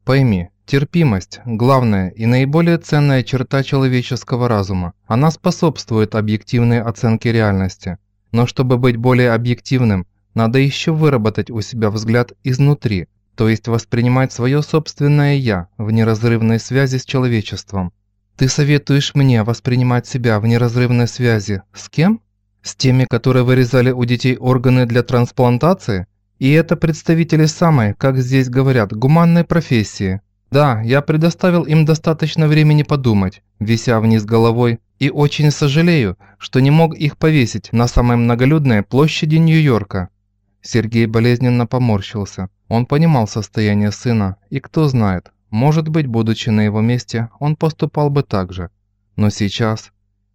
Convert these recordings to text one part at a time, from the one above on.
Пойми, терпимость – главная и наиболее ценная черта человеческого разума. Она способствует объективной оценке реальности. Но чтобы быть более объективным, надо еще выработать у себя взгляд изнутри, то есть воспринимать свое собственное «я» в неразрывной связи с человечеством. Ты советуешь мне воспринимать себя в неразрывной связи с кем? С теми, которые вырезали у детей органы для трансплантации? И это представители самой, как здесь говорят, гуманной профессии. Да, я предоставил им достаточно времени подумать, вися вниз головой, и очень сожалею, что не мог их повесить на самой многолюдной площади Нью-Йорка. Сергей болезненно поморщился. Он понимал состояние сына, и кто знает, может быть, будучи на его месте, он поступал бы так же. Но сейчас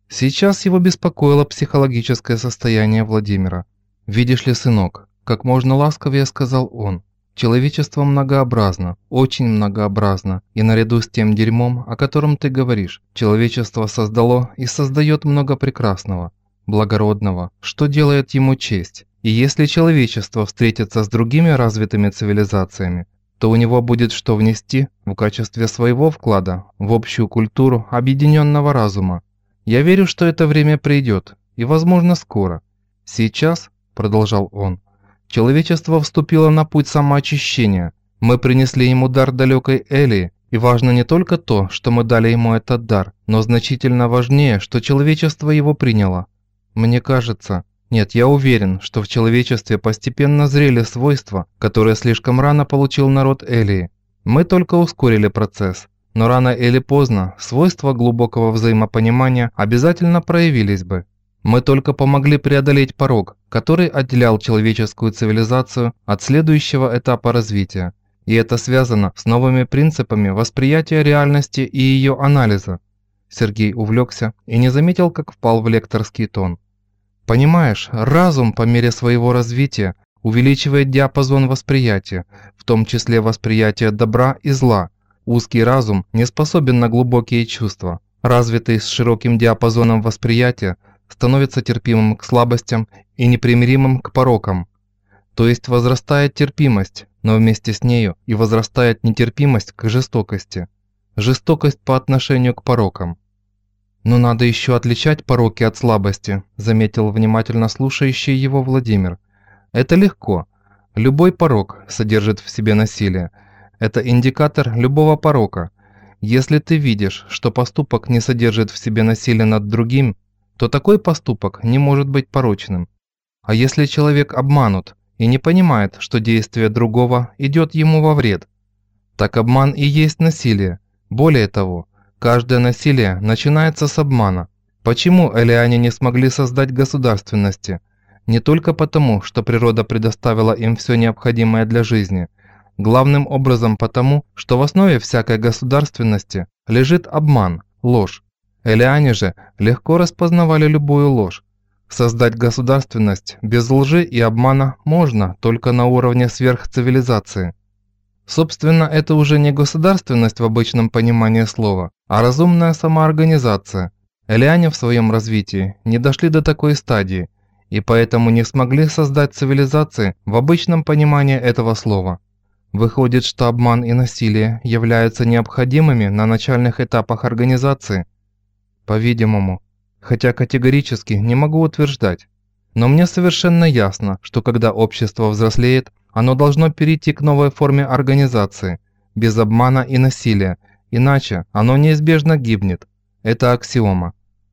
его беспокоило психологическое состояние Владимира. «Видишь ли, сынок», – как можно ласковее сказал он, – «человечество многообразно, очень многообразно, и наряду с тем дерьмом, о котором ты говоришь, человечество создало и создает много прекрасного, благородного, что делает ему честь. И если человечество встретится с другими развитыми цивилизациями, то у него будет что внести в качестве своего вклада в общую культуру объединенного разума. Я верю, что это время придет, и, возможно, скоро. Сейчас, продолжал он, человечество вступило на путь самоочищения. Мы принесли ему дар далекой Элии, и важно не только то, что мы дали ему этот дар, но значительно важнее, что человечество его приняло. Мне кажется, нет, я уверен, что в человечестве постепенно зрели свойства, которые слишком рано получил народ Элии. Мы только ускорили процесс. Но рано или поздно свойства глубокого взаимопонимания обязательно проявились бы. Мы только помогли преодолеть порог, который отделял человеческую цивилизацию от следующего этапа развития. И это связано с новыми принципами восприятия реальности и ее анализа. Сергей увлекся и не заметил, как впал в лекторский тон. Понимаешь, разум по мере своего развития увеличивает диапазон восприятия, в том числе восприятие добра и зла. Узкий разум не способен на глубокие чувства. Развитый с широким диапазоном восприятия становится терпимым к слабостям и непримиримым к порокам. То есть возрастает терпимость, но вместе с нею и возрастает нетерпимость к жестокости. Жестокость по отношению к порокам. «Но надо еще отличать пороки от слабости», заметил внимательно слушающий его Владимир. «Это легко. Любой порок содержит в себе насилие. Это индикатор любого порока. Если ты видишь, что поступок не содержит в себе насилие над другим, то такой поступок не может быть порочным. А если человек обманут и не понимает, что действие другого идет ему во вред, так обман и есть насилие. Более того, каждое насилие начинается с обмана. Почему эллиане не смогли создать государственности? Не только потому, что природа предоставила им все необходимое для жизни. Главным образом потому, что в основе всякой государственности лежит обман, ложь. Эллиане же легко распознавали любую ложь. Создать государственность без лжи и обмана можно только на уровне сверхцивилизации. Собственно, это уже не государственность в обычном понимании слова, а разумная самоорганизация. Эллиане в своем развитии не дошли до такой стадии, и поэтому не смогли создать цивилизации в обычном понимании этого слова. Выходит, что обман и насилие являются необходимыми на начальных этапах организации? По-видимому, хотя категорически не могу утверждать. Но мне совершенно ясно, что когда общество взрослеет, оно должно перейти к новой форме организации, без обмана и насилия, иначе оно неизбежно гибнет. Это аксиома.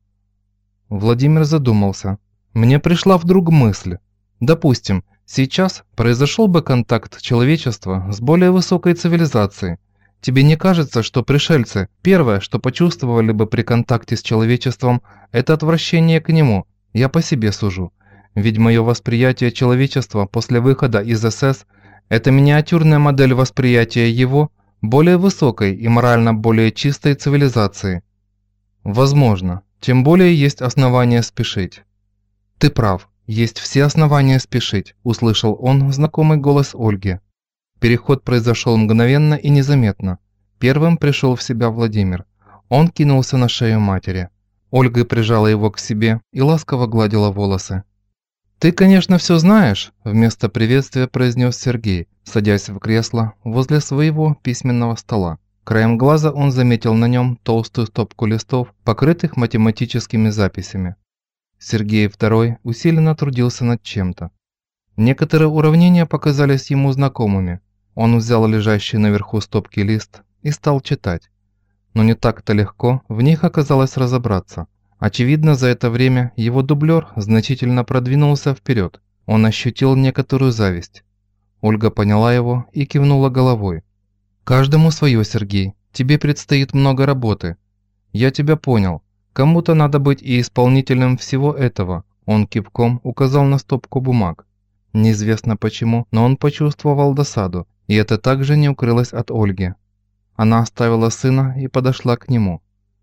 Владимир задумался. Мне пришла вдруг мысль. Допустим, сейчас произошел бы контакт человечества с более высокой цивилизацией. Тебе не кажется, что пришельцы первое, что почувствовали бы при контакте с человечеством, это отвращение к нему? Я по себе сужу. Ведь мое восприятие человечества после выхода из СС – это миниатюрная модель восприятия его более высокой и морально более чистой цивилизации. Возможно, тем более есть основания спешить. Ты прав. «Есть все основания спешить», – услышал он знакомый голос Ольги. Переход произошел мгновенно и незаметно. Первым пришел в себя Владимир. Он кинулся на шею матери. Ольга прижала его к себе и ласково гладила волосы. «Ты, конечно, все знаешь», – вместо приветствия произнес Сергей, садясь в кресло возле своего письменного стола. Краем глаза он заметил на нем толстую стопку листов, покрытых математическими записями. Сергей II усиленно трудился над чем-то. Некоторые уравнения показались ему знакомыми. Он взял лежащий наверху стопки лист и стал читать. Но не так-то легко в них оказалось разобраться. Очевидно, за это время его дублер значительно продвинулся вперед. Он ощутил некоторую зависть. Ольга поняла его и кивнула головой. «Каждому свое, Сергей. Тебе предстоит много работы. Я тебя понял. Кому-то надо быть и исполнителем всего этого». Он кивком указал на стопку бумаг. Неизвестно почему, но он почувствовал досаду, и это также не укрылось от Ольги. Она оставила сына и подошла к нему.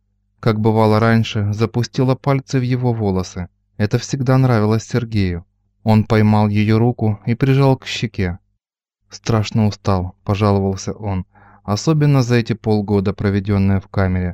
Как бывало раньше, запустила пальцы в его волосы. Это всегда нравилось Сергею. Он поймал ее руку и прижал к щеке. «Страшно устал», – пожаловался он, – «особенно за эти полгода, проведенные в камере».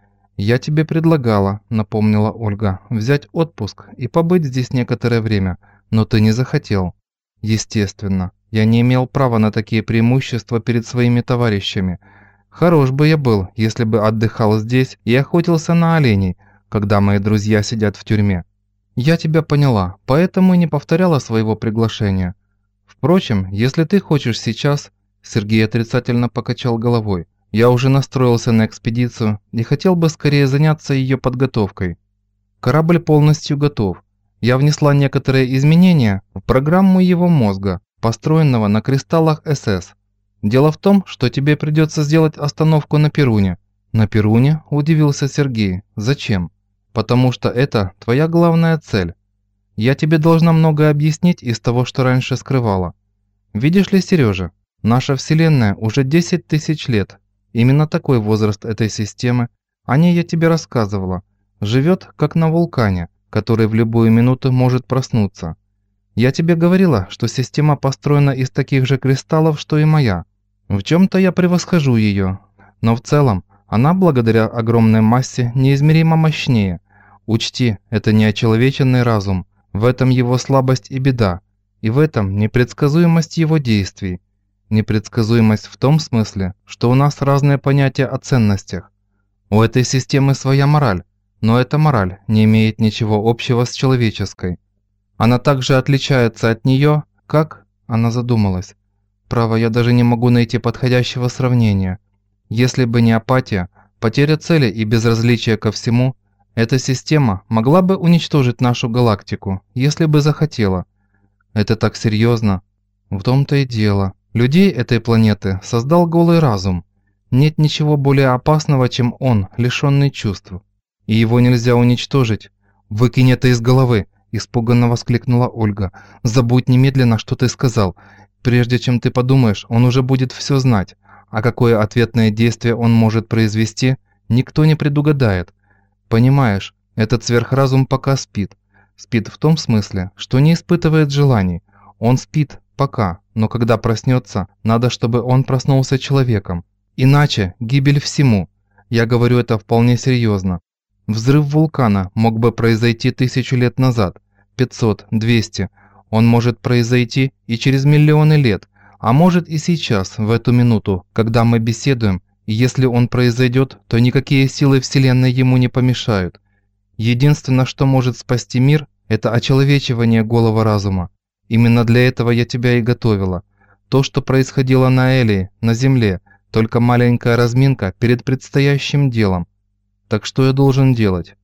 «Я тебе предлагала», – напомнила Ольга, – «взять отпуск и побыть здесь некоторое время, но ты не захотел». «Естественно, я не имел права на такие преимущества перед своими товарищами. Хорош бы я был, если бы отдыхал здесь и охотился на оленей, когда мои друзья сидят в тюрьме. Я тебя поняла, поэтому и не повторяла своего приглашения. Впрочем, если ты хочешь сейчас...» Сергей отрицательно покачал головой. «Я уже настроился на экспедицию и хотел бы скорее заняться ее подготовкой. Корабль полностью готов. Я внесла некоторые изменения в программу его мозга, построенного на кристаллах СС. Дело в том, что тебе придется сделать остановку на Перуне». «На Перуне?» – удивился Сергей. «Зачем?» «Потому что это твоя главная цель. Я тебе должна многое объяснить из того, что раньше скрывала. Видишь ли, Сережа, наша Вселенная уже 10 тысяч лет. Именно такой возраст этой системы, о ней я тебе рассказывала, живет как на вулкане, который в любую минуту может проснуться. Я тебе говорила, что система построена из таких же кристаллов, что и моя. В чем-то я превосхожу ее, но в целом она благодаря огромной массе неизмеримо мощнее. Учти, это не очеловеченный разум, в этом его слабость и беда, и в этом непредсказуемость его действий. Непредсказуемость в том смысле, что у нас разные понятия о ценностях. У этой системы своя мораль, но эта мораль не имеет ничего общего с человеческой. Она также отличается от нее, как... Она задумалась. Право, я даже не могу найти подходящего сравнения. Если бы не апатия, потеря цели и безразличие ко всему, эта система могла бы уничтожить нашу галактику, если бы захотела. Это так серьезно. В том-то и дело. Людей этой планеты создал голый разум. Нет ничего более опасного, чем он, лишенный чувств. И его нельзя уничтожить. «Выкинь это из головы!» – испуганно воскликнула Ольга. «Забудь немедленно, что ты сказал. Прежде чем ты подумаешь, он уже будет все знать. А какое ответное действие он может произвести, никто не предугадает. Понимаешь, этот сверхразум пока спит. Спит в том смысле, что не испытывает желаний. Он спит пока, но когда проснется, надо, чтобы он проснулся человеком. Иначе гибель всему. Я говорю это вполне серьезно. Взрыв вулкана мог бы произойти 1000 лет назад, 500, 200. Он может произойти и через миллионы лет, а может и сейчас, в эту минуту, когда мы беседуем, и если он произойдет, то никакие силы Вселенной ему не помешают. Единственное, что может спасти мир, это очеловечивание голого разума. Именно для этого я тебя и готовила. То, что происходило на Элии, на Земле, только маленькая разминка перед предстоящим делом. Так что я должен делать?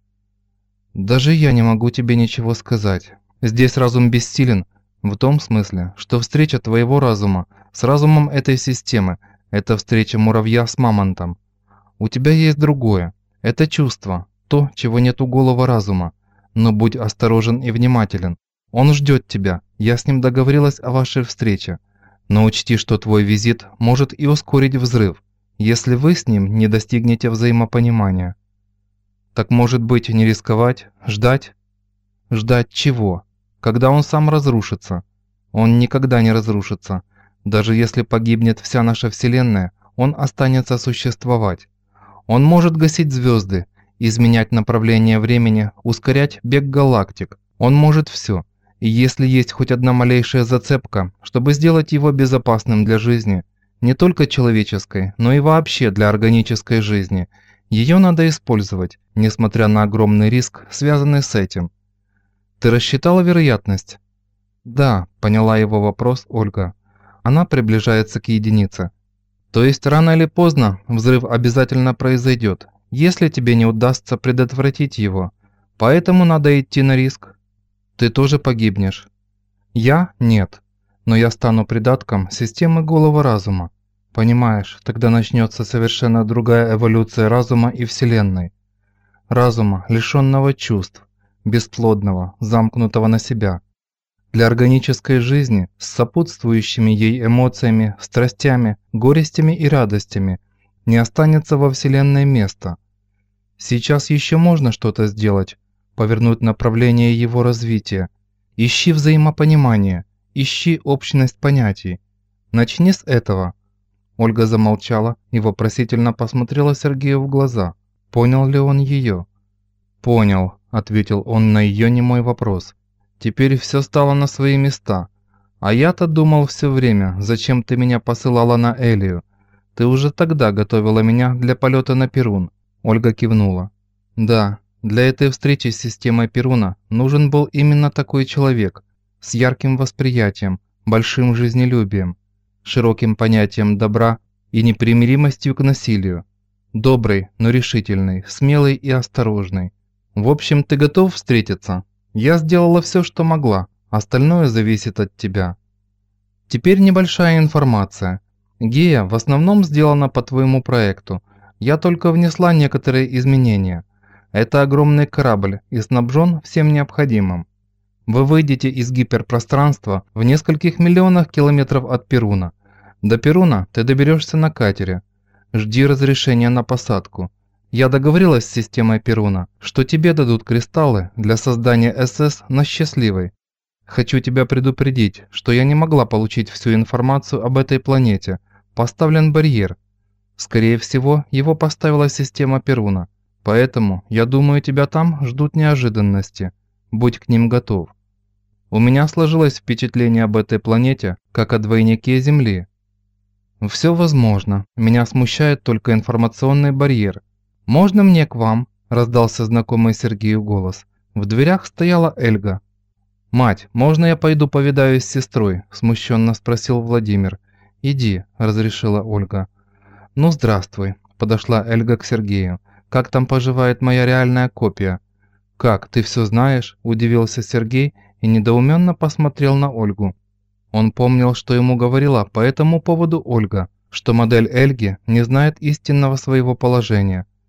Даже я не могу тебе ничего сказать. Здесь разум бессилен, в том смысле, что встреча твоего разума с разумом этой системы – это встреча муравья с мамонтом. У тебя есть другое. Это чувство, то, чего нет у голого разума. Но будь осторожен и внимателен. Он ждет тебя, я с ним договорилась о вашей встрече. Но учти, что твой визит может и ускорить взрыв, если вы с ним не достигнете взаимопонимания. Так может быть, не рисковать, ждать? Ждать чего? Когда он сам разрушится? Он никогда не разрушится. Даже если погибнет вся наша Вселенная, он останется существовать. Он может гасить звезды, изменять направление времени, ускорять бег галактик. Он может все. И если есть хоть одна малейшая зацепка, чтобы сделать его безопасным для жизни, не только человеческой, но и вообще для органической жизни, ее надо использовать, несмотря на огромный риск, связанный с этим. Ты рассчитала вероятность? Да, поняла его вопрос Ольга. Она приближается к единице. То есть рано или поздно взрыв обязательно произойдет, если тебе не удастся предотвратить его. Поэтому надо идти на риск. Ты тоже погибнешь. Я? Нет. Но я стану придатком системы голого разума. Понимаешь, тогда начнется совершенно другая эволюция разума и Вселенной. Разума, лишенного чувств, бесплодного, замкнутого на себя. Для органической жизни с сопутствующими ей эмоциями, страстями, горестями и радостями не останется во Вселенной места. Сейчас еще можно что-то сделать, повернуть направление его развития. Ищи взаимопонимание, ищи общность понятий. Начни с этого. Ольга замолчала и вопросительно посмотрела Сергею в глаза. Понял ли он ее? «Понял», – ответил он на ее немой вопрос. «Теперь все стало на свои места. А я-то думал все время, зачем ты меня посылала на Элию. Ты уже тогда готовила меня для полета на Перун». Ольга кивнула. «Да, для этой встречи с системой Перуна нужен был именно такой человек, с ярким восприятием, большим жизнелюбием, широким понятием добра и непримиримостью к насилию. Добрый, но решительный, смелый и осторожный. В общем, ты готов встретиться? Я сделала все, что могла, остальное зависит от тебя. Теперь небольшая информация. Гея в основном сделана по твоему проекту. Я только внесла некоторые изменения. Это огромный корабль и снабжен всем необходимым. Вы выйдете из гиперпространства в нескольких миллионах километров от Перуна. До Перуна ты доберешься на катере. Жди разрешения на посадку. Я договорилась с системой Перуна, что тебе дадут кристаллы для создания СС на Счастливой. Хочу тебя предупредить, что я не могла получить всю информацию об этой планете. Поставлен барьер. Скорее всего, его поставила система Перуна. Поэтому, я думаю, тебя там ждут неожиданности. Будь к ним готов. У меня сложилось впечатление об этой планете, как о двойнике Земли. Все возможно. Меня смущает только информационный барьер. «Можно мне к вам?» – раздался знакомый Сергею голос. В дверях стояла Эльга. «Мать, можно я пойду повидаюсь с сестрой?» – смущенно спросил Владимир. «Иди», – разрешила Ольга. «Ну, здравствуй», – подошла Эльга к Сергею. «Как там поживает моя реальная копия?» «Как, ты все знаешь?» – удивился Сергей и недоуменно посмотрел на Ольгу. Он помнил, что ему говорила по этому поводу Ольга, что модель Эльги не знает истинного своего положения.